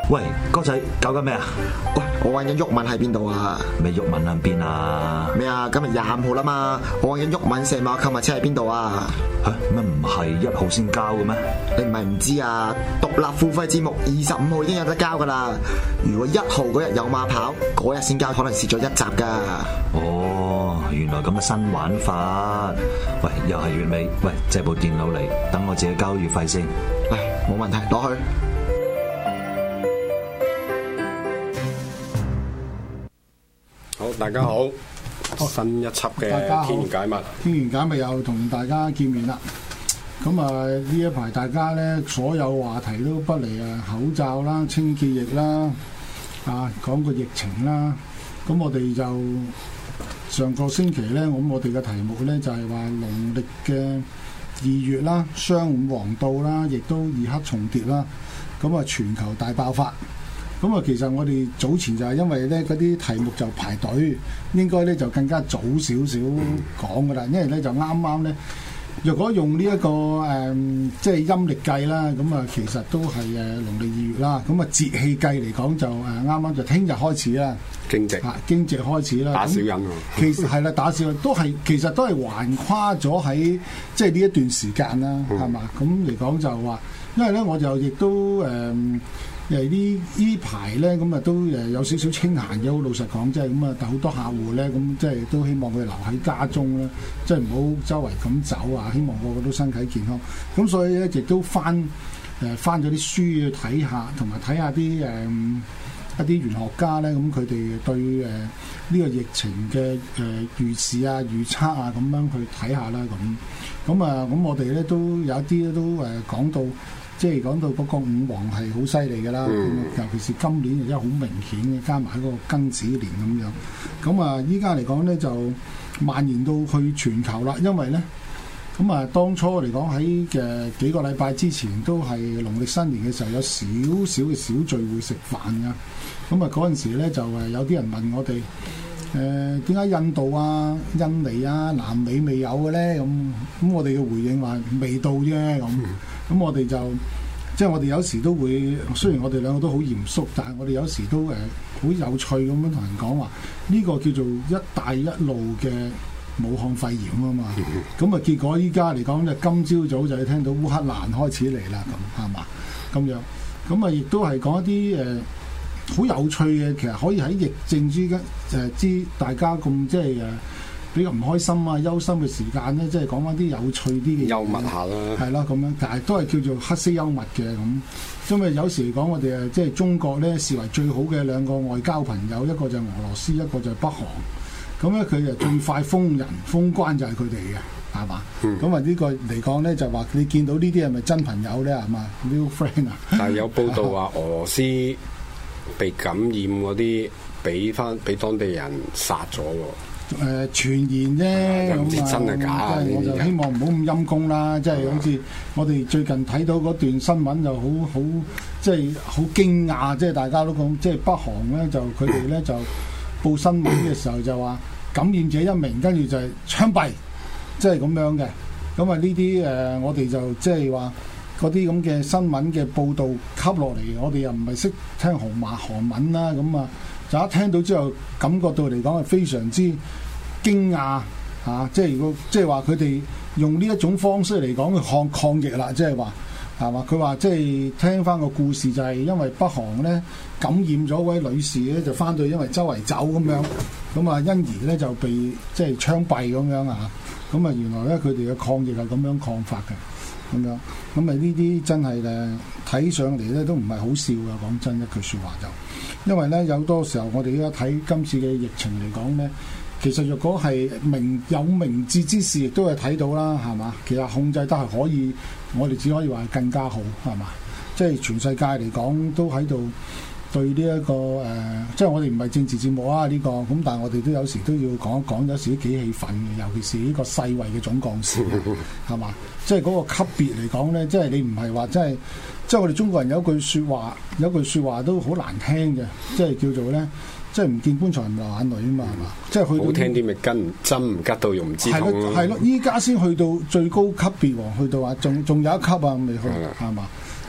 喂，哥仔搞緊咩啊？ 喂，我揾緊毓民喺邊度啊？ 咩毓民喺邊啊？ 咩啊？今日25號啦嘛，我揾緊毓民射馬購物車喺邊度啊？ 嚇乜唔係1號先交嘅咩？ 你唔係唔知啊？獨立付費節目25號已經有得交噶啦。如果1號嗰日有馬跑，嗰日先交，可能蝕咗一集噶。 哦，原來咁嘅新玩法。喂，又係月尾，喂，借部電腦嚟，等我自己交月費先。 唉，冇問題，攞去。 好，大家好，新一輯嘅天玄解密， 天玄解密又同大家見面啦。咁啊，呢一排大家咧，所有話題都不離口罩啦、清潔液啦，講個疫情啦。咁我哋就上個星期咧，我哋嘅題目咧就係話農曆嘅2月啦，雙五黃到啦，亦都二黑重疊啦。咁啊，全球大爆發。咁啊，其實我哋早前就係因為咧嗰啲題目就排隊，應該咧就更加早少少講噶啦，因為咧就啱啱咧，若果用呢一個即係陰歷計啦，咁啊其實都係農曆2月啦，咁啊節氣計嚟講就啱啱就聽日開始啦，驚蟄開始啦， 打小人喎， 其實係啦，打小人都係其實都係橫跨咗喺即係呢一段時間啦，係嘛？咁嚟講就話，因為咧我就亦都呢排咧咁啊都有少少清閒嘅，好老實講，即係咁啊，但好多客戶咧咁即係都希望佢留喺家中啦，即係唔好周圍咁走啊，希望個個都身體健康。咁所以咧亦都翻咗啲書去睇下，同埋睇下啲一啲玄學家咧，咁佢哋對呢個疫情嘅預示啊、預測啊咁樣去睇下啦咁。咁我哋咧都有一啲都講到。即係講到嗰個五黃係好犀利㗎啦，尤其是今年亦都好明顯嘅，加埋嗰個庚子年咁樣。咁啊，依家嚟講咧就蔓延到去全球啦，因為咧咁啊，當初嚟講喺幾個禮拜之前都係農曆新年嘅時候有少少嘅小聚會食飯㗎。咁啊嗰陣時咧就有啲人問我哋點解印度啊、印尼啊、南美未有嘅咧？咁我哋嘅回應話未到啫咁。咁我哋就即係我哋有時都會，雖然我哋兩個都好嚴肅，但係我哋有時都好有趣咁樣同人講話，呢個叫做一帶一路嘅武漢肺炎啊嘛。咁啊結果依家嚟講咧，今朝早就聽到烏克蘭開始嚟啦，咁係嘛咁樣。咁啊亦都係講一啲好有趣嘅，其實可以喺疫症之間知大家咁即係比較唔開心啊、憂心嘅時間咧，即係講翻啲有趣啲嘅幽默下啦， 係啦咁樣，但係都係叫做黑色幽默嘅咁。因為有時嚟講，我哋即係中國咧視為最好嘅兩個外交朋友，一個就係俄羅斯，一個就係北韓。咁咧佢就最快封人封關就係佢哋嘅，係嘛？咁啊呢個嚟講咧就話你見到呢啲係咪真朋友咧？係嘛 ，real friend 啊？ 但係有報道話俄羅斯被感染嗰啲俾當地人殺咗喎。 傳言啫， 唔知真係假啊！ 我就希望唔好咁陰公啦，即係好似我哋最近睇到嗰段新聞就好即係好驚訝，即係大家都講，即係北韓咧就佢哋咧就報新聞嘅時候就話感染者1名，跟住就係槍斃，即係咁樣嘅。咁啊呢啲我哋就即係話嗰啲咁嘅新聞嘅報導吸落嚟，我哋又唔係識聽韓文啦，咁啊。就一聽到之後，感覺到嚟講係非常之驚訝嚇，即係如果即係話佢哋用呢一種方式嚟講去抗疫啦，即係話係嘛？佢話即係聽翻個故事就係因為北韓咧感染咗位女士咧，就翻到因為周圍走咁樣，咁啊因而咧就被即係槍斃咁樣啊，咁啊原來咧佢哋嘅抗疫係咁樣抗法嘅。咁樣，咁啊呢啲真係睇上嚟咧都唔係好笑㗎，講真一句説話就，因為咧有多時候我哋而家睇今次嘅疫情嚟講咧，其實若果係有明智之士，亦都係睇到啦，係嘛？其實控制得係可以，我哋只可以話係更加好，係嘛？即係全世界嚟講都喺度對呢一個即係我哋唔係政治節目啊呢個，咁但係我哋都有時都要講一講，有時都幾氣憤嘅，尤其是呢個世衛嘅總幹事，係嘛？即係嗰個級別嚟講咧，即係你唔係話即係我哋中國人有句説話都好難聽嘅，即係叫做咧，即係唔見棺材唔流眼淚啊嘛，係嘛？即係去到好聽啲咪針唔吉到用唔知痛咯。 係咯，依家先去到最高級別喎，去到話仲有一級啊未去係嘛？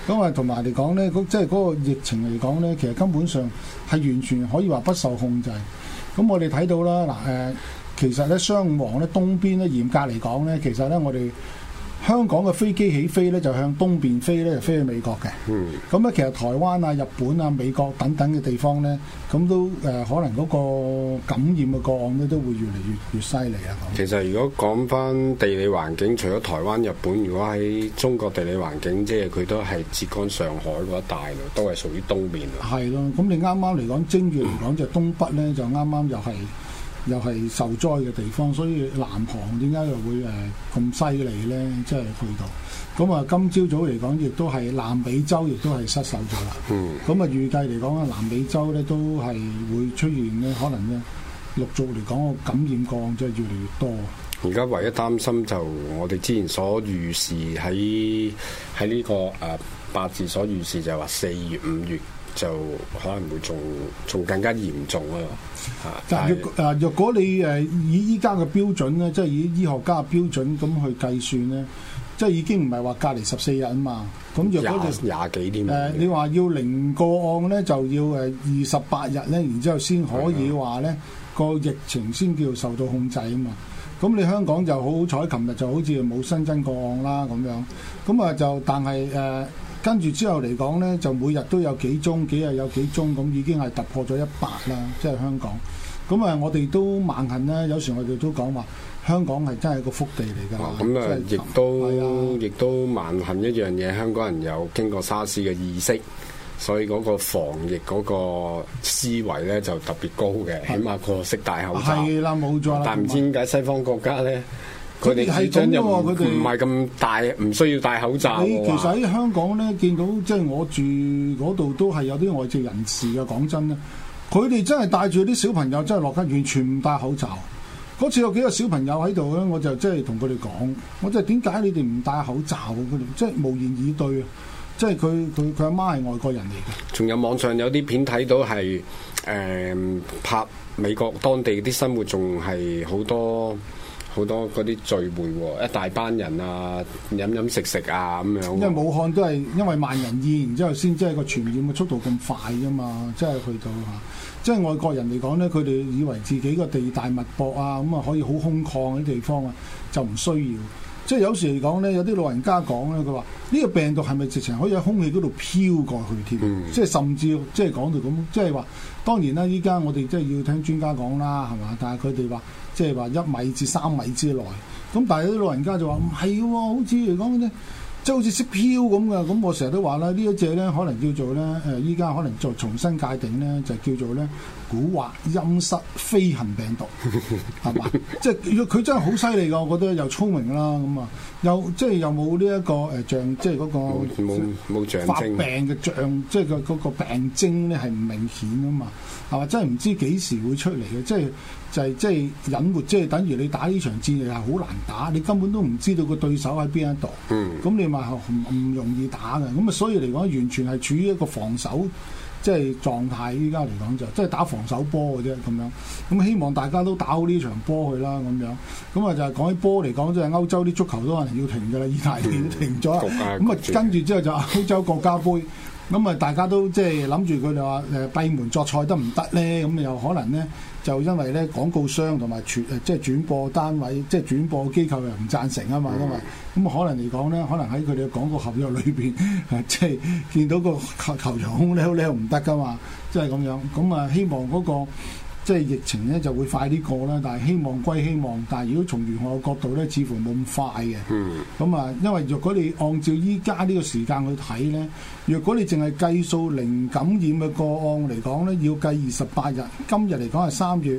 咁啊，同埋嚟講咧，即係嗰個疫情嚟講咧，其實根本上係完全可以話不受控制。咁我哋睇到啦，嗱其實咧雙黃咧東邊咧嚴格嚟講咧，其實咧我哋香港嘅飛機起飛咧就向東邊飛咧，就飛去美國嘅。咁咧其實台灣啊、日本啊、美國等等嘅地方咧，咁都可能嗰個感染嘅個案咧都會越嚟越犀利啊！ 其實如果講翻地理環境，除咗台灣、日本，如果喺中國地理環境，即係佢都係浙江、上海嗰一帶咯，都係屬於東邊咯。係咯，咁你啱啱嚟講正月嚟講就東北咧，就啱啱又係受災嘅地方，所以南韓點解又會咁犀利咧？即係去到咁啊！今朝早嚟講，亦都係南美洲，亦都係失守咗啦。咁啊，預計嚟講啊，南美洲咧都係會出現咧，可能咧陸續嚟講個感染個案即係越嚟越多。 而家唯一擔心就我哋之前所預示喺呢個八字所預示就係話4月、5月。就可能會仲更加嚴重啊！ 但若果你以依家嘅標準咧，即係以醫學家嘅標準咁去計算咧，即係已經唔係話隔離14日啊嘛。咁若果就廿幾添。 你話要零個案咧，就要28日咧，然之後先可以話咧個疫情先叫受到控制啊嘛。咁你香港就好好彩，琴日就好似冇新增個案啦咁樣。咁啊就但係跟住之後嚟講咧，就每日都有幾宗，幾日有幾宗，咁已經係突破咗100啦，即係香港。咁啊，我哋都萬幸咧，有時我哋都講話香港係真係個福地嚟㗎。 咁啊，亦都萬幸一樣嘢，香港人有經過沙士嘅意識，所以嗰個防疫嗰個思維咧就特別高嘅，起碼個識戴口罩。 係啦，冇錯啦。 但唔知點解西方國家咧？佢哋主張又唔係咁大，唔需要戴口罩。 你其實喺香港咧，見到即係我住嗰度都係有啲外籍人士嘅。講真咧，佢哋真係帶住啲小朋友真係落街，完全唔戴口罩。嗰次有幾個小朋友喺度咧，我就即係同佢哋講，我就係點解你哋唔戴口罩？佢哋即係無言以對啊！即係佢阿媽係外國人嚟嘅。仲有網上有啲片睇到係拍美國當地啲生活，仲係好多嗰啲聚會喎，一大班人啊，飲食啊咁樣。因為武漢都係因為萬人宴，然之後先即係個傳染嘅速度咁快㗎嘛，即係去到即係外國人嚟講咧，佢哋以為自己個地大物博啊，咁啊可以好空曠啲地方啊，就唔需要。即係有時嚟講咧，有啲老人家講咧，佢話呢個病毒係咪直情可以喺空氣嗰度飄過去添？即係甚至即係講到咁，即係話當然啦，依家我哋即係要聽專家講啦，係嘛？但係佢哋話即係話1米至3米之內，咁但係啲老人家就話唔係喎，好似嚟講咧，即係好似識飄咁嘅。咁我成日都話啦，呢一隻咧可能叫做咧依家可能再重新界定咧，就叫做咧蠱惑陰濕飛行病毒，係嘛？即係佢真係好犀利㗎，我覺得又聰明啦，咁啊又即係又冇呢一個象，即係嗰個冇象徵發病嘅象，即係嗰個病徵咧係唔明顯㗎嘛，係嘛？真係唔知幾時會出嚟嘅，即係隱瞞，即係等於你打呢場戰役係好難打，你根本都唔知道個對手喺邊一度，咁你咪唔容易打嘅，咁啊所以嚟講完全係處於一個防守即係狀態，依家嚟講就即係打防守波嘅啫咁樣。咁希望大家都打好呢場波去啦咁樣。咁啊就係講起波嚟講，即係歐洲啲足球都可能要停㗎啦，意大利都停咗。咁啊跟住之後就歐洲國家杯。咁啊，大家都即係諗住佢哋話閉門作賽得唔得咧？咁又可能咧，就因為咧廣告商同埋即係轉播單位，即係轉播機構又唔贊成啊嘛，因為咁可能嚟講咧，可能喺佢哋嘅廣告合約裏邊，即係見到個球場空溜溜唔得噶嘛，即係咁樣。咁啊，希望嗰個即係疫情咧就會快啲過啦，但係希望歸希望，但係如果從玄學嘅角度咧，似乎冇咁快嘅。咁啊，因為若果你按照依家呢個時間去睇咧，若果你淨係計數零感染嘅個案嚟講咧，要計28日。今日嚟講係3月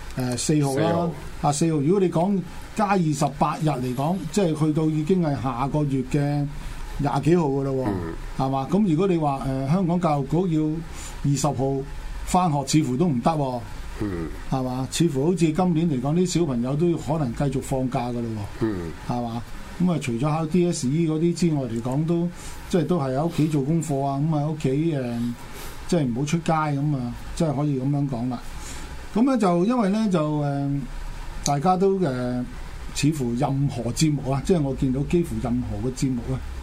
4號啦，啊4號。如果你講加28日嚟講，即係去到已經係下個月嘅20幾號㗎啦，係嘛？咁如果你話香港教育局要20號返學，似乎都唔得。係嘛？似乎好似今年嚟講，啲小朋友都可能繼續放假㗎咯喎。係嘛？咁啊，除咗考 DSE 嗰啲之外嚟講，都即係都係喺屋企做功課啊。咁喺屋企即係唔好出街咁啊，即係可以咁樣講啦。咁咧就因為咧就大家都似乎任何節目啊，即係我見到幾乎任何嘅節目啊，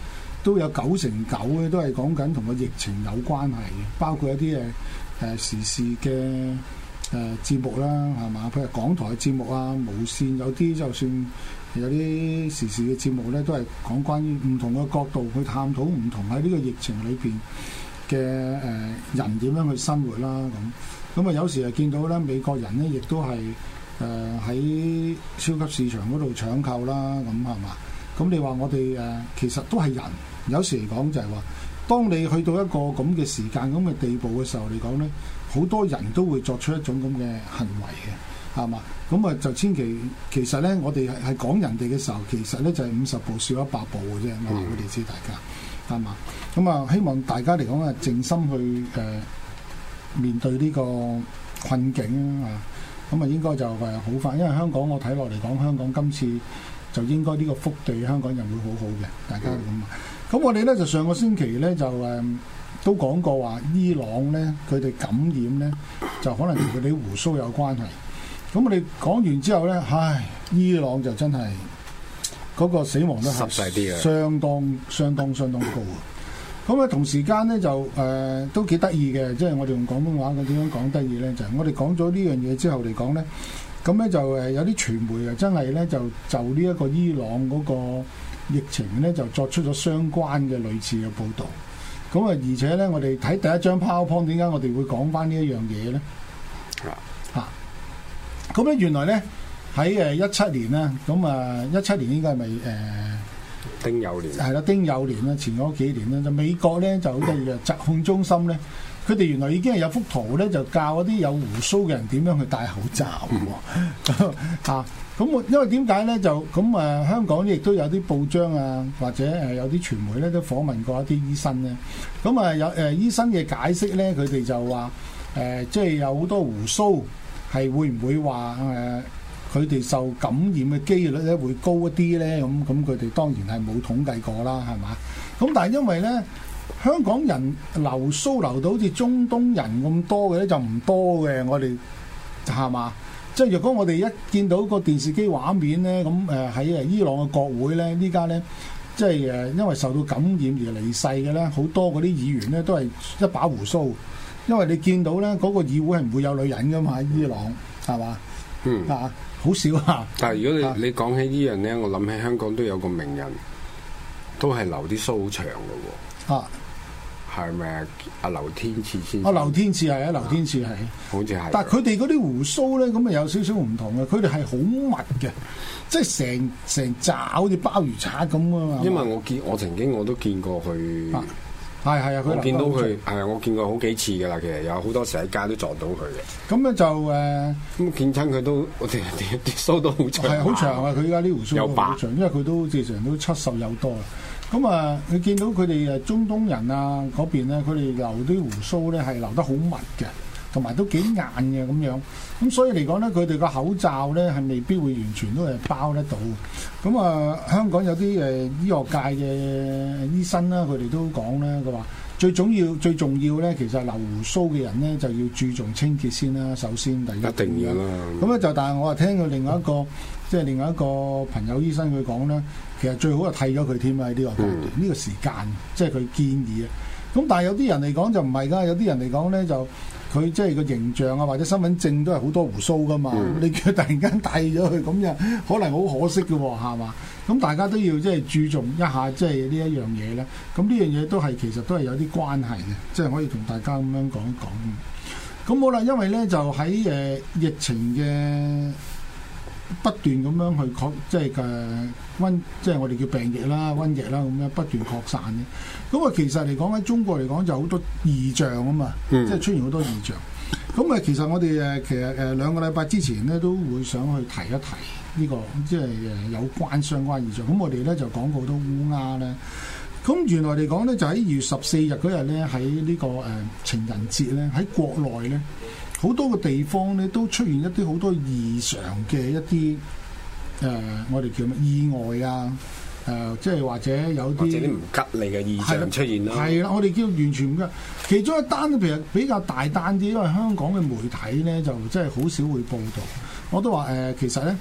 都有9成9咧都係講緊同個疫情有關係嘅，包括一啲時事嘅節目啦，係嘛？譬如港台嘅節目啊，無線有啲就算有啲時事嘅節目咧，都係講關於唔同嘅角度去探討唔同喺呢個疫情裏邊嘅人點樣去生活啦咁啊，有時係見到咧美國人咧亦都係喺超級市場嗰度搶購啦，咁係嘛？咁你話我哋其實都係人，有時嚟講就係話，當你去到一個咁嘅時間咁嘅地步嘅時候嚟講咧，好多人都會作出一種咁嘅行為嘅，係嘛？咁啊就其實咧，我哋係講人哋嘅時候，其實咧就係50步笑100步嘅啫，我話俾你知大家，係嘛？咁啊，希望大家嚟講啊，靜心去面對呢個困境啊，咁啊應該就係好快，因為香港我睇落嚟講，香港今次就應該呢個福地香港人會好好嘅，大家咁啊。咁我哋咧就上個星期咧就都講過話，伊朗咧佢哋感染咧就可能同佢哋鬍鬚有關係。咁我哋講完之後咧，伊朗就真係嗰個死亡率係相當高啊！咁啊同時間咧就都幾得意嘅，即係我哋用廣東話嘅點樣講得意咧，就係我哋講咗呢樣嘢之後嚟講咧，咁咧就有啲傳媒啊真係咧就呢一個伊朗嗰個疫情咧就作出咗相關嘅類似嘅報導。咁啊而且咧我哋睇第一張 PowerPoint， 點解我哋會講翻呢一樣嘢咧？咁咧原來咧喺17年啦，咁啊17年應該係咪丁酉年？係啦，丁酉年啦，前嗰幾年啦，就美國咧就好得意嘅疾控中心咧，佢哋原來已經係有幅圖咧，就教一啲有鬍鬚嘅人點樣去戴口罩喎。咁因為點解咧？就咁香港亦都有啲報章啊，或者有啲傳媒咧都訪問過一啲醫生咧。咁啊有醫生嘅解釋咧，佢哋就話即係有好多鬍鬚係會唔會話佢哋受感染嘅機率咧會高一啲咧？咁佢哋當然係冇統計過啦，係嘛？咁但係因為咧香港人留鬚留到好似中東人咁多嘅咧就唔多嘅，我哋係嘛？即係若果我哋一見到個電視機畫面咧，咁喺伊朗嘅國會咧，依家咧即係因為受到感染而離世嘅咧，好多嗰啲議員咧都係一把鬍鬚，因為你見到咧嗰個議會係唔會有女人噶嘛，喺伊朗係嘛？好少啊！ 但係如果你講起呢樣咧，我諗起香港都有個名人，都係留啲鬚好長嘅喎。係咪啊？阿劉天賜先生？劉天賜係啊，劉天賜係。好似係。但係佢哋嗰啲鬍鬚咧，咁啊有少少唔同嘅。佢哋係好密嘅，即係成紮好似鮑魚刷咁啊嘛。因為我曾經我都見過佢。 係啊， 我見到佢係我見過好幾次㗎啦。其實有好多時喺街都撞到佢嘅。 咁咧就咁見親佢都，我哋啲鬚都好長。係好長啊！佢而家啲鬍鬚都好長，因為佢都正常都70有多啦。咁啊，你見到佢哋中東人啊嗰邊咧，佢哋留啲鬍鬚咧係留得好密嘅，同埋都幾硬嘅咁樣。咁所以嚟講咧，佢哋個口罩咧係未必會完全都係包得到。咁啊，香港有啲醫學界嘅醫生啦，佢哋都講咧，佢話最重要咧，其實留鬍鬚嘅人咧就要注重清潔先啦。首先第一定要啦。 咁咧就，但係我係聽過另外一個朋友醫生佢講咧，其實最好係剃咗佢添啊！喺呢個階段，呢個時間，即係佢建議啊。咁但係有啲人嚟講就唔係㗎，有啲人嚟講咧就佢即係個形象啊，或者身份證都係好多鬍鬚㗎嘛。你叫佢突然間剃咗佢，咁就可能好可惜嘅喎，係嘛？咁大家都要即係注重一下即係呢一樣嘢咧。咁呢樣嘢都係其實都係有啲關係嘅，即係可以同大家咁樣講一講。咁好啦，因為咧就喺疫情嘅不斷咁樣去即係我哋叫病疫啦、瘟疫啦，咁樣不斷擴散嘅。咁啊，其實嚟講喺中國嚟講就好多異象啊嘛，即係出現好多異象。咁啊，其實我哋其實2個禮拜之前咧都會想去提一提呢個即係有關相關異象。咁我哋咧就講過好多烏鴉咧。咁原來嚟講咧，就喺2月14日嗰日咧，喺呢個情人節咧，喺國內咧，好多個地方咧都出現一啲好多異常嘅一啲我哋叫咩意外啊，即係或者有啲唔吉利嘅異象出現啦。 係啦，我哋叫完全唔吉。其中一單譬如比較大單啲，因為香港嘅媒體咧就真係好少會報導。我都話其實咧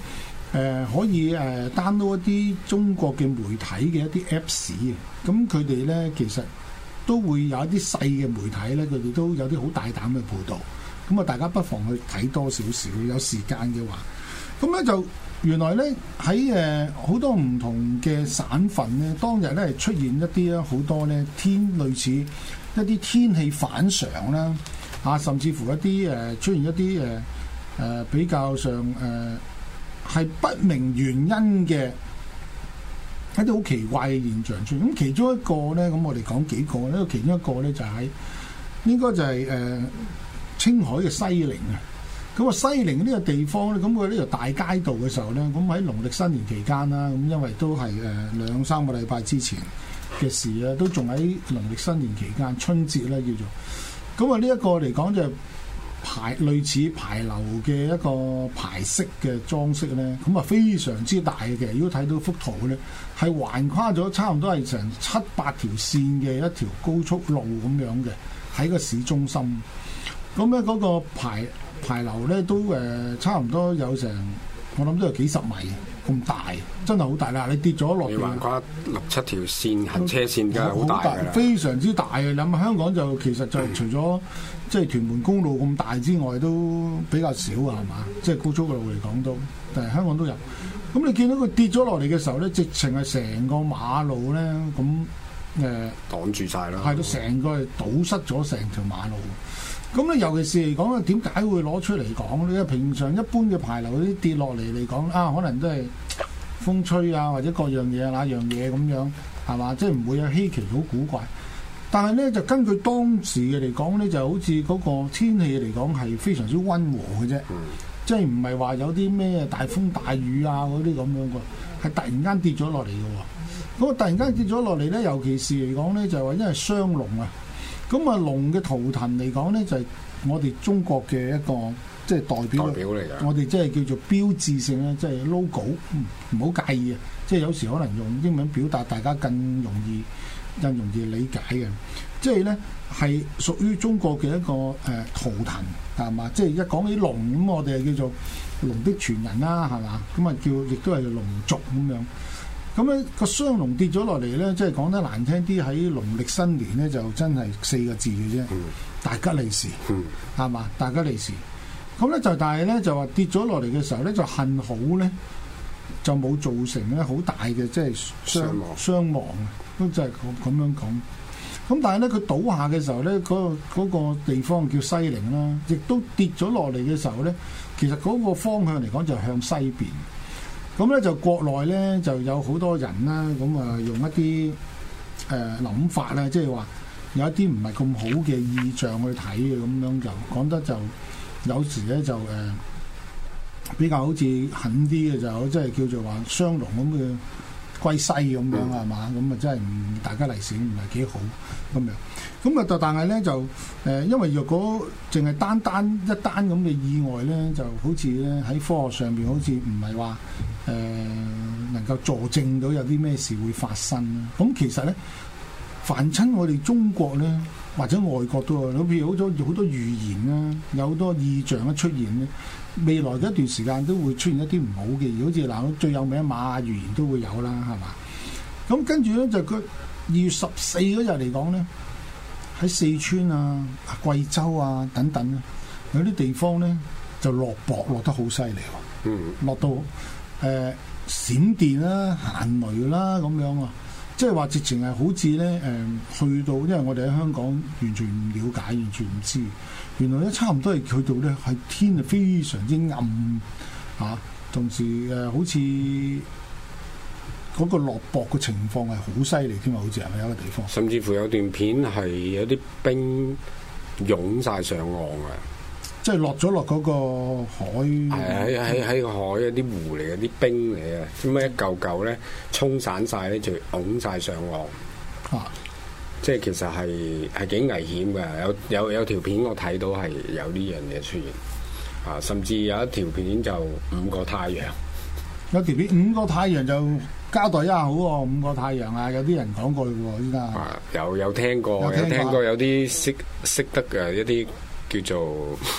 可以download 一啲中國嘅媒體嘅一啲 Apps 嘅，咁佢哋咧其實都會有一啲細嘅媒體咧，佢哋都有啲好大膽嘅報導，咁啊大家不妨去睇多少少，有時間嘅話，咁咧就原來咧喺好多唔同嘅省份咧，當日咧係出現一啲好多咧類似一啲天氣反常啦，甚至乎一啲出現一啲比較上係不明原因嘅一啲好奇怪嘅現象出現。咁其中一個咧，咁我哋講幾個呢？其中一個咧就係應該就係青海嘅西寧啊。咁啊西寧呢個地方咧，咁佢呢條大街道嘅時候咧，咁喺農曆新年期間啦，咁因為都係2-3個禮拜之前嘅事啦，都仲喺農曆新年期間春節咧叫做。咁啊呢一個嚟講就係類似牌樓嘅一個牌式嘅裝飾咧，咁啊非常之大嘅。如果睇到幅圖咧，係橫跨咗差唔多係成7-8條線嘅一條高速路咁樣嘅，喺個市中心。咁咧嗰個牌樓咧都差唔多有成，我諗都有幾十米咁大，真係好大啦！你跌咗落去， 橫跨6-7條線行車線㗎，好大㗎啦， 非常之大嘅。你諗下香港就其實就除咗即係屯門公路咁大之外，都比較少啊，係嘛？即係高速路嚟講都，但係香港都有。咁你見到佢跌咗落嚟嘅時候咧，直情係成個馬路咧，咁擋住晒啦， 係到成個係堵塞咗成條馬路。咁咧，尤其是嚟講咧，點解會攞出嚟講咧？平常一般嘅牌樓嗰啲跌落嚟嚟講可能都係風吹啊，或者各樣嘢那樣嘢咁樣，係嘛？即係唔會有稀奇好古怪。但係咧，就根據當時嘅嚟講咧，就好似嗰個天氣嚟講係非常之溫和嘅啫，即係唔係話有啲咩大風大雨啊嗰啲咁樣嘅，係突然間跌咗落嚟嘅喎。咁啊，突然間跌咗落嚟咧，尤其是嚟講咧，就係話因為雙龍啊。咁啊，龍嘅圖騰嚟講咧，就係我哋中國嘅一個即係代表嚟嘅。我哋即係叫做標誌性咧，即係 logo，唔好介意啊！即係有時可能用英文表達，大家更容易理解嘅。即係咧係屬於中國嘅一個圖騰，係嘛？即係一講起龍咁，我哋係叫做龍的傳人啦，係嘛？咁啊亦都係龍族咁樣。咁咧個雙龍跌咗落嚟咧，即係講得難聽啲，喺農曆新年咧就真係4個字嘅啫，大吉利是，係嘛？大吉利是。咁咧但係咧就話跌咗落嚟嘅時候咧，就幸好咧就冇造成咧好大嘅即係傷亡啊，都就係咁樣講。咁但係咧佢倒下嘅時候咧，嗰個地方叫西寧啦，亦都跌咗落嚟嘅時候咧，其實嗰個方向嚟講就向西邊。咁咧就國內咧就有好多人啦，咁啊用一啲諗法咧，即係話有一啲唔係咁好嘅意象去睇嘅，咁樣就講得就有時咧就比較好似狠啲嘅，就即係叫做話雙龍咁嘅歸西咁樣係嘛？咁啊真係大家利是唔係幾好咁樣。咁啊但係咧就因為若果淨係單一單咁嘅意外咧，就好似咧喺科學上邊好似唔係話能夠佐證到有啲咩事會發生啦。咁其實咧，凡親我哋中國咧或者外國都有，譬如好多預言啦，有好多意象一出現咧，未來嘅一段時間都會出現一啲唔好嘅嘢，好似嗱最有名瑪雅預言都會有啦，係嘛？咁跟住咧就佢2月14嗰日嚟講咧，喺四川啊、貴州啊等等咧，有啲地方咧就落雹落得好犀利喎，落到閃電啦、行雷啦咁樣啊，即係話直情係好似咧去到，因為我哋喺香港完全唔了解、完全唔知，原來咧差唔多係去到咧係天係非常之暗嚇，同時好似嗰個落雹嘅情況係好犀利添啊！好似係咪有一個地方？ 甚至乎有段片係有啲冰湧晒上岸啊！ 即係落咗落嗰個海， 係喺個海有啲湖嚟嘅，啲冰嚟嘅，咁樣一嚿嚿咧沖散晒咧，就拱晒上岸。即係其實係幾危險嘅。有條片我睇到係有呢樣嘢出現。甚至有一條片就5個太陽。 有條片5個太陽就交代一下好喎，5個太陽啊！有啲人講過喎，依家有聽過，有聽過有啲識得嘅一啲叫做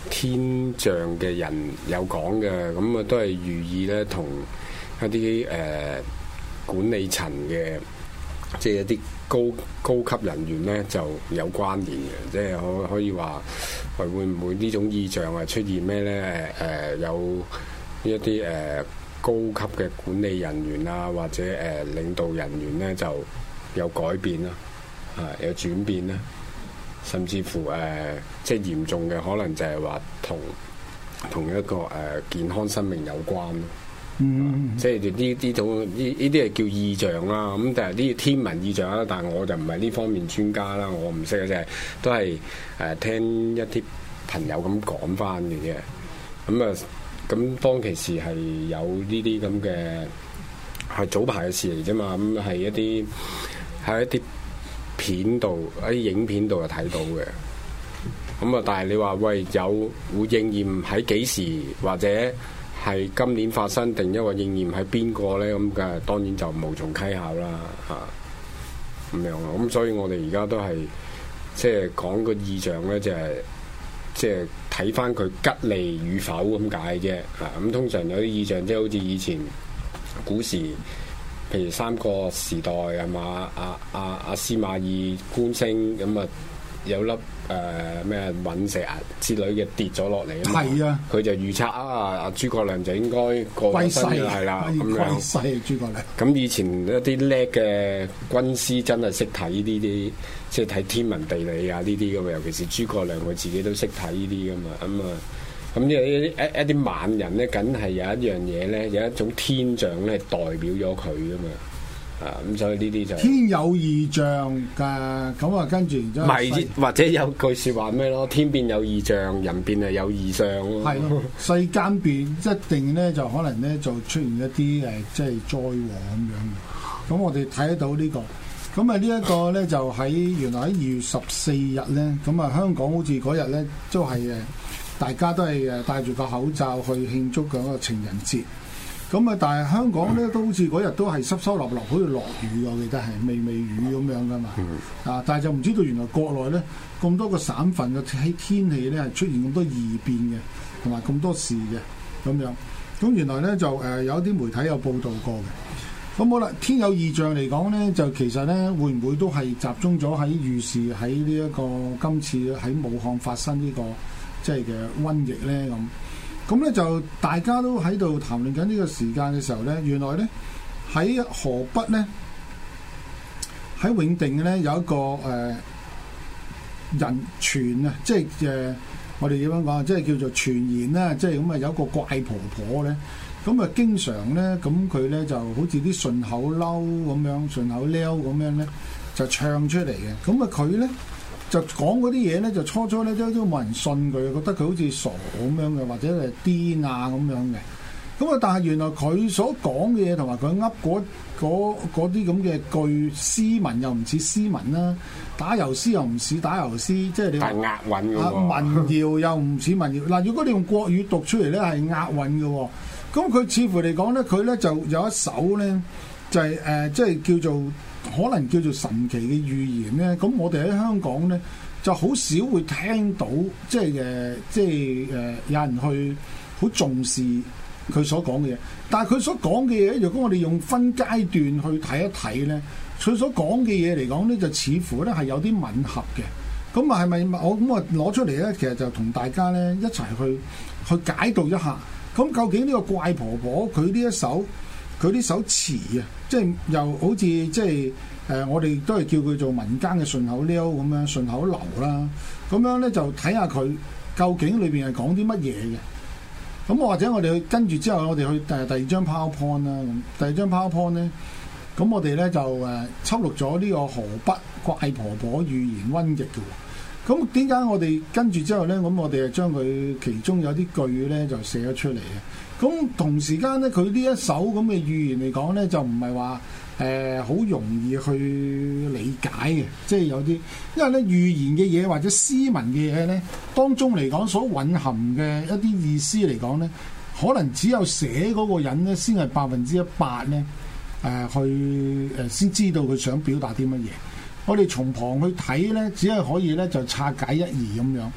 天象嘅人有講嘅，咁啊都係寓意咧同一啲管理層嘅，即係一啲高級人員咧就有關聯嘅，即係可以話會唔會呢種異象係出現咩咧？有一啲高級嘅管理人員啊，或者領導人員咧就有改變啦，有轉變啦。甚至乎即係嚴重嘅，可能就係話同一個健康生命有關咯。即係呢種呢啲係叫異象啦。咁但係呢啲天文異象啦，但係我就唔係呢方面專家啦，我唔識嘅，即係都係聽一啲朋友咁講翻嘅啫。咁當其時係有呢啲咁嘅係早排嘅事嚟啫嘛。咁係一啲片度喺影片度就睇到嘅，咁啊！但係你話喂有會應驗喺幾時，或者係今年發生，定一個應驗喺邊個咧？咁嘅當然就無從稽考啦，咁樣啊！咁所以我哋而家都係即係講個意象咧，就係即係睇翻佢吉利與否咁解啫。咁通常有啲意象即係好似以前古時。譬如三國時代係嘛，阿司馬懿觀星咁啊，有粒咩隕石啊之類嘅跌咗落嚟啊嘛，係啊，佢就預測阿諸葛亮就應該過身嘅係啦，咁樣歸西諸葛亮。咁以前一啲叻嘅軍師真係識睇呢啲，即係睇天文地理啊呢啲噶嘛，尤其是諸葛亮佢自己都識睇呢啲噶嘛，咁呢一啲猛人咧，梗係有一樣嘢咧，有一種天象咧，代表咗佢噶嘛，咁所以呢啲就天有異象㗎，咁啊跟住然之後，唔係或者有句説話咩咯？天變有異象，人變係有異象咯。係咯，世間變一定咧就可能咧就出現一啲即係災禍咁樣嘅。咁我哋睇得到呢個，咁啊呢一個咧就喺原來喺2月14日咧，咁啊香港好似嗰日咧都係大家都係戴住個口罩去慶祝嗰個情人節，咁啊！但係香港咧都好似嗰日都係濕濕立立，好似落雨，我記得係微雨咁樣噶嘛。但係就唔知道原來國內咧咁多個省份嘅天氣咧係出現咁多異變嘅，同埋咁多事嘅咁樣。咁原來咧就有啲媒體有報導過嘅。咁好啦，天有異象嚟講咧，就其實咧會唔會都係集中咗喺預示喺呢一個今次喺武漢發生呢個即係嘅瘟疫咧咁咧就大家都喺度談論緊呢個時間嘅時候咧，原來咧喺河北咧喺永定咧有一個人傳啊，即係我哋點樣講啊，即係叫做傳言啦，即係咁啊有一個怪婆婆咧，咁啊經常咧咁佢咧就好似啲順口溜咁樣，順口溜咁樣咧就唱出嚟嘅，咁啊佢咧就講嗰啲嘢咧，就初咧都冇人信佢，覺得佢好似傻咁樣嘅，或者係癲啊咁樣嘅。咁啊，但係原來佢所講嘅嘢同埋佢噏嗰啲咁嘅句詩文又唔似詩文啦，打油詩又唔似打油詩，即係你話押韻嘅喎。民謠又唔似民謠。嗱，如果你用國語讀出嚟咧，係押韻嘅喎。咁佢似乎嚟講咧，佢咧就有一首咧，就係即係叫做。可能叫做神奇嘅預言咧，咁我哋喺香港咧就好少會聽到，即係有人去好重視佢所講嘅嘢。但係佢所講嘅嘢，如果我哋用分階段去睇一睇咧，佢所講嘅嘢嚟講咧，就似乎咧係有啲吻合嘅。咁啊係咪我咁啊攞出嚟咧？其實就同大家咧一齊去解讀一下。咁究竟呢個怪婆婆佢呢首詞啊，即係又好似即係我哋都係叫佢做民間嘅順口溜咁樣，順口溜啦。咁樣咧就睇下佢究竟裏邊係講啲乜嘢嘅。咁或者我哋去跟住之後，我哋去第二張 PowerPoint 啦。咁第二張 PowerPoint 咧，咁我哋咧就輯錄咗呢個河北怪婆婆預言瘟疫嘅。咁點解我哋跟住之後咧，咁我哋就將佢其中有啲句咧就寫咗出嚟嘅。咁同時間咧，佢呢一首咁嘅預言嚟講咧，就唔係話好容易去理解嘅，即係有啲，因為咧預言嘅嘢或者詩文嘅嘢咧，當中嚟講所蘊含嘅一啲意思嚟講咧，可能只有寫嗰個人咧先係100%咧先知道佢想表達啲乜嘢。我哋從旁去睇咧，只係可以咧就拆解一二咁樣。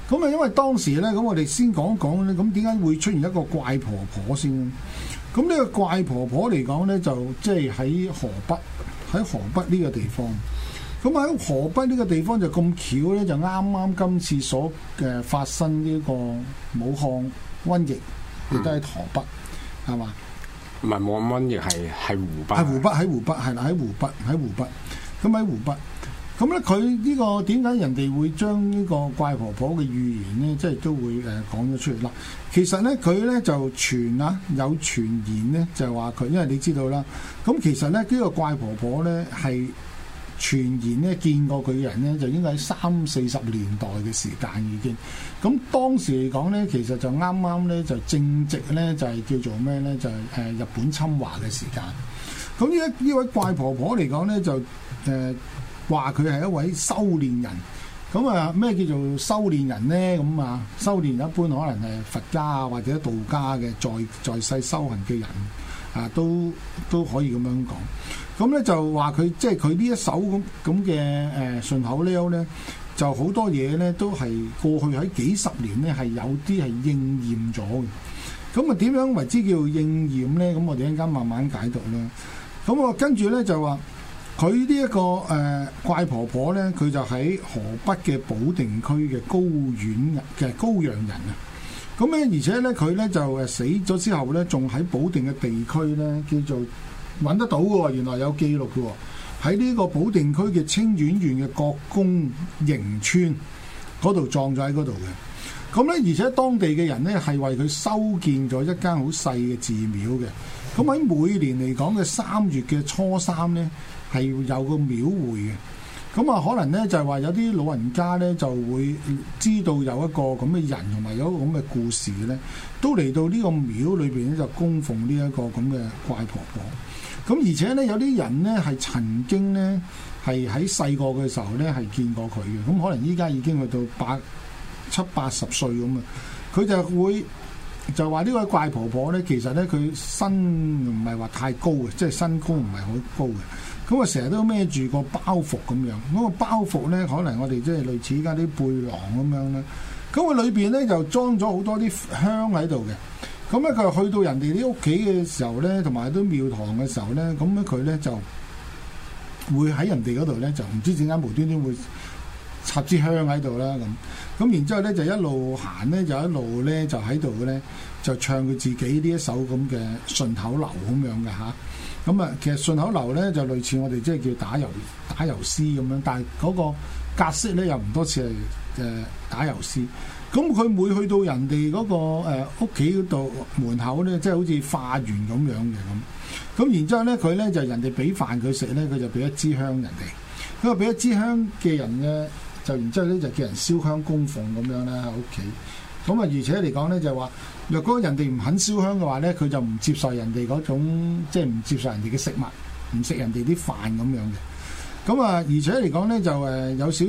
咁啊，因為當時咧，咁我哋先講講咧，咁點解會出現一個怪婆婆先咧？咁呢個怪婆婆嚟講咧，就即係喺河北呢個地方。咁喺河北呢個地方就咁巧咧，就啱啱今次所發生呢個武漢瘟疫，亦都喺河北，係嘛？ 唔係武漢瘟疫，係湖北。 喺湖北係啦，喺湖北。咁喺湖北，咁咧佢呢個點解人哋會將呢個怪婆婆嘅預言咧，即係都會講咗出嚟啦。其實咧，佢咧就有傳言咧，就係話佢，因為你知道啦。咁其實咧，呢個怪婆婆咧係傳言咧見過佢嘅人咧，就應該喺30-40年代嘅時間已經。咁當時嚟講咧，其實就啱啱咧就正值咧就係叫做咩咧，就係日本侵華嘅時間。咁呢位怪婆婆嚟講咧，就話佢係一位修煉人。咁啊咩叫做修煉人咧？咁啊修煉一般可能係佛家啊或者道家嘅在世修行嘅人啊，都可以咁樣講。咁咧就話佢即係佢呢一手咁嘅順口溜咧，就好多嘢咧都係過去喺幾十年咧係有啲係應驗咗嘅。咁啊點樣為之叫應驗咧？咁我哋一陣間慢慢解讀啦。咁我跟住咧就話佢呢一個怪婆婆咧，佢就喺河北嘅保定區嘅高陽人啊。咁咧而且咧佢咧就死咗之後咧，仲喺保定嘅地區咧叫做揾得到嘅喎，原來有記錄嘅喎。喺呢個保定區嘅清遠縣嘅國公營村嗰度葬咗喺嗰度嘅。咁咧而且當地嘅人咧係為佢修建咗一間好細嘅寺廟嘅。咁喺每年嚟講嘅3月嘅初3咧，係有個廟會嘅。咁啊，可能咧就係話有啲老人家咧就會知道有一個咁嘅人，同埋有一個咁嘅故事咧，都嚟到呢個廟裏邊咧就供奉呢一個咁嘅怪婆婆。咁而且咧有啲人咧係曾經咧係喺細個嘅時候咧係見過佢嘅。咁可能依家已經去到70-80歲咁啊，佢就話呢位怪婆婆咧，其實咧佢身唔係話太高嘅，即係身高唔係好高嘅。咁啊，成日都孭住個包袱咁樣。嗰個包袱咧，可能我哋即係類似依家啲背囊咁樣啦。咁佢裏邊咧就裝咗好多啲香喺度嘅。咁咧佢去到人哋啲屋企嘅時候咧，同埋都廟堂嘅時候咧，咁咧佢咧就會喺人哋嗰度咧，就唔知點解無端端會插支香喺度啦咁然之後咧就一路行咧，就一路咧就喺度咧就唱佢自己呢一首咁嘅順口溜咁樣嘅嚇。咁啊，其實順口溜咧就類似我哋即係叫打油詩咁樣，但係嗰個格式咧又唔多似係打油詩。咁佢每去到人哋嗰個屋企嗰度門口咧，即係好似化緣咁樣嘅咁。咁然之後咧，佢咧就人哋俾飯佢食咧，佢就俾一支香人哋。佢話俾一支香嘅人嘅。就然之後咧就叫人燒香供奉咁樣啦喺屋企。咁啊，而且嚟講咧就話，若果人哋唔肯燒香嘅話咧，佢就唔接受人哋嗰種即係唔接受人哋嘅食物，唔食人哋啲飯咁樣嘅。咁啊，而且嚟講咧就有少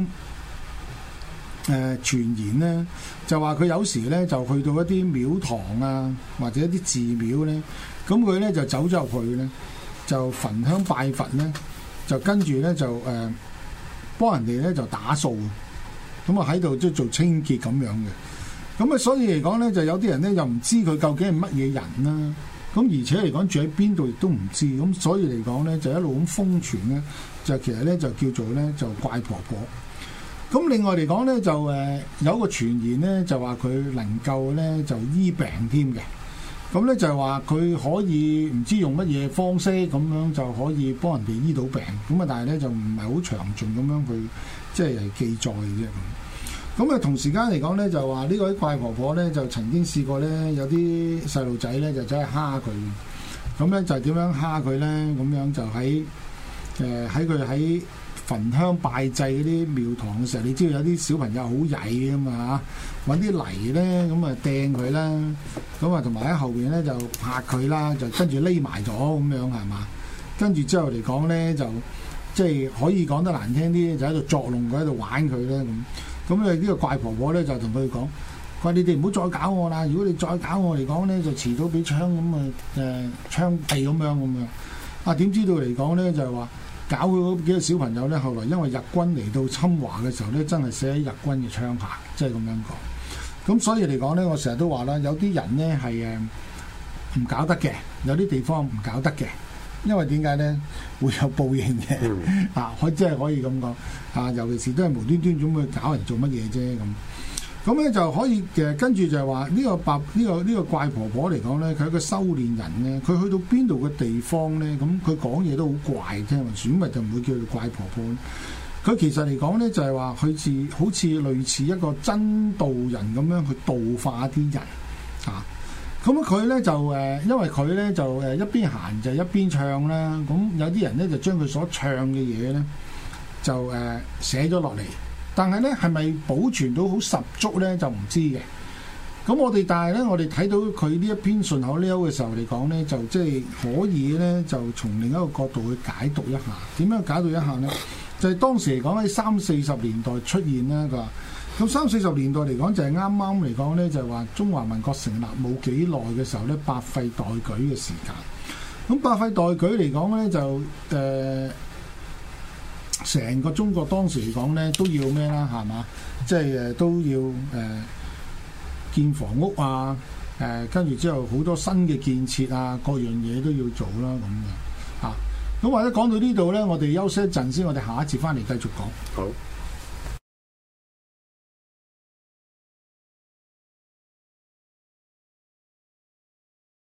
少傳言咧，就話佢有時咧就去到一啲廟堂啊，或者一啲寺廟咧，咁佢咧就走咗入去咧，就焚香拜佛咧，就跟住咧就幫人哋咧就打掃，咁啊喺度即係做清潔咁樣嘅。咁啊所以嚟講咧，就有啲人咧又唔知佢究竟係乜嘢人啦。咁而且嚟講住喺邊度亦都唔知，咁所以嚟講咧就一路咁瘋傳咧，就其實咧就叫做咧就怪婆婆。咁另外嚟講咧就有一個傳言咧就話佢能夠咧就醫病添嘅。咁咧就係話佢可以唔知用乜嘢方式咁樣就可以幫人哋醫到病，咁啊但係咧就唔係好詳盡咁樣去即係記載嘅啫。咁啊同時間嚟講咧就話呢位怪婆婆咧就曾經試過咧有啲細路仔咧就走去蝦佢，咁咧就點樣蝦佢咧？咁樣就喺佢喺焚香拜祭嗰啲廟堂嘅時候，你知道有啲小朋友好曳啊嘛嚇，揾啲泥咧咁啊掟佢啦，咁啊同埋喺後邊咧就拍佢啦，就跟住匿埋咗咁樣係嘛？跟住之後嚟講咧就即係可以講得難聽啲，就喺度作弄佢，喺度玩佢咧咁。咁啊呢個怪婆婆咧就同佢哋講：佢話你哋唔好再搞我啦！如果你再搞我嚟講咧，就遲早俾槍咁啊槍斃咁樣。啊點知道嚟講咧就係話， 搞佢嗰幾個小朋友咧，後來因為日軍嚟到侵華嘅時候咧，真係死喺日軍嘅槍下，即係咁樣講。咁所以嚟講咧，我成日都話啦，有啲人咧係唔搞得嘅，有啲地方唔搞得嘅，因為點解咧會有報應嘅啊？即係可以咁講啊，尤其是都係無端端咁去搞人做乜嘢啫咁。咁咧就可以跟住就係話呢個怪婆婆嚟講咧，佢係一個修煉人咧，佢去到邊度嘅地方咧，咁佢講嘢都好怪啫，選物就唔會叫佢怪婆婆。佢其實嚟講咧，就係話佢好似類似一個真道人咁樣去度化啲人啊。咁佢咧就因為佢咧就一邊行就一邊唱啦。咁有啲人咧就將佢所唱嘅嘢咧就寫咗落嚟。但係咧，係咪保存到好十足咧，就唔知嘅。咁但係咧，我哋睇到佢呢一篇順口溜嘅時候嚟講咧，就即係可以咧，就從另一個角度去解讀一下。點樣解讀一下咧？就係當時嚟講喺30-40年代出現啦。佢話咁30-40年代嚟講就係啱啱嚟講咧，就係話中華民國成立冇幾耐嘅時候咧，百廢待舉嘅時間。咁百廢待舉嚟講咧，就成個中國當時嚟講咧都要咩啦，係嘛？即係都要建房屋啊，跟住之後好多新嘅建設啊，各樣嘢都要做啦咁嘅。咁或者講到呢度咧，我哋休息一陣先，我哋下一節翻嚟繼續講。 好。